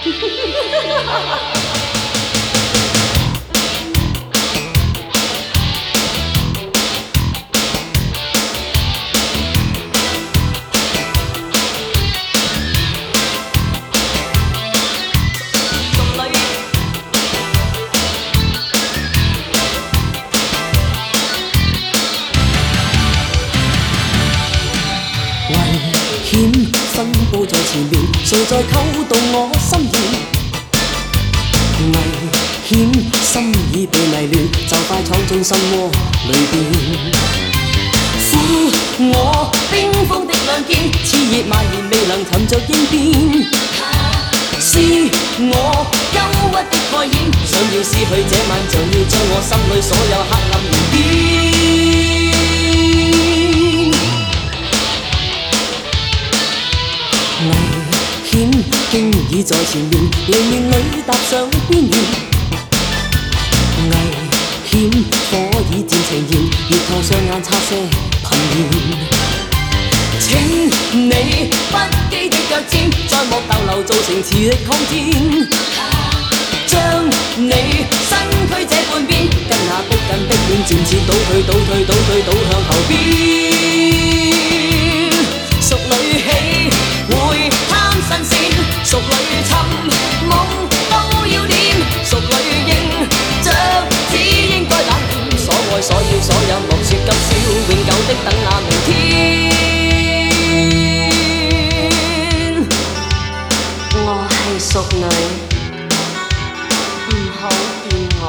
险申报在前面，谁在扣动我心弦？危险心已被迷乱，就快闯进心窝里边。是我冰封的两肩，炽热蔓延，未能寻着應變。是我憂鬱的蓋掩，想要撕去這晚，像要將我心裏所有黑暗燃點。危險經已在前面，寧願裏踏上邊緣。危險火已漸呈現，熱燙雙眼擦些噴煙。請你不羈的腳尖，在莫逗留造成磁力抗戰。將你身軀這半邊，跟那逼近的臉漸次倒退，倒退，倒退，倒向後邊。屬女起會貪新鮮，屬女尋夢都要念，屬女應着只應該冷淡。所愛所要所有，莫說今宵，永久的等那明天。我係屬女，唔好掂我。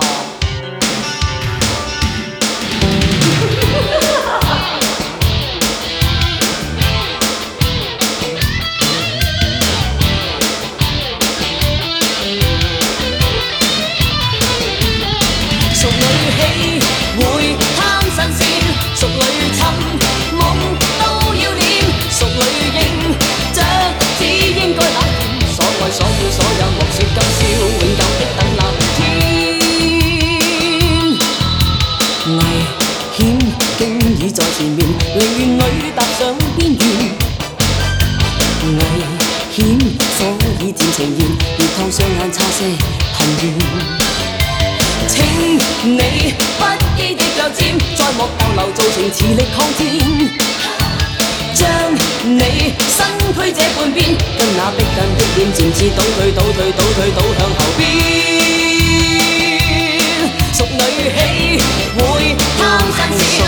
屬女起會貪新鮮，屬女尋夢都要念，屬女應着只應該冷淡。所愛所要所有，莫說今宵，永久的等那明天。危險經已在前面，寧願裏踏上邊緣。危險所以漸呈現，熱燙雙眼擦些噴煙。請你不羈的腳尖，在莫逗留造成磁力抗戰。將你身軀這半邊，跟那逼近的臉漸次倒退，倒退，倒退，倒向後邊。屬女起會貪新鮮。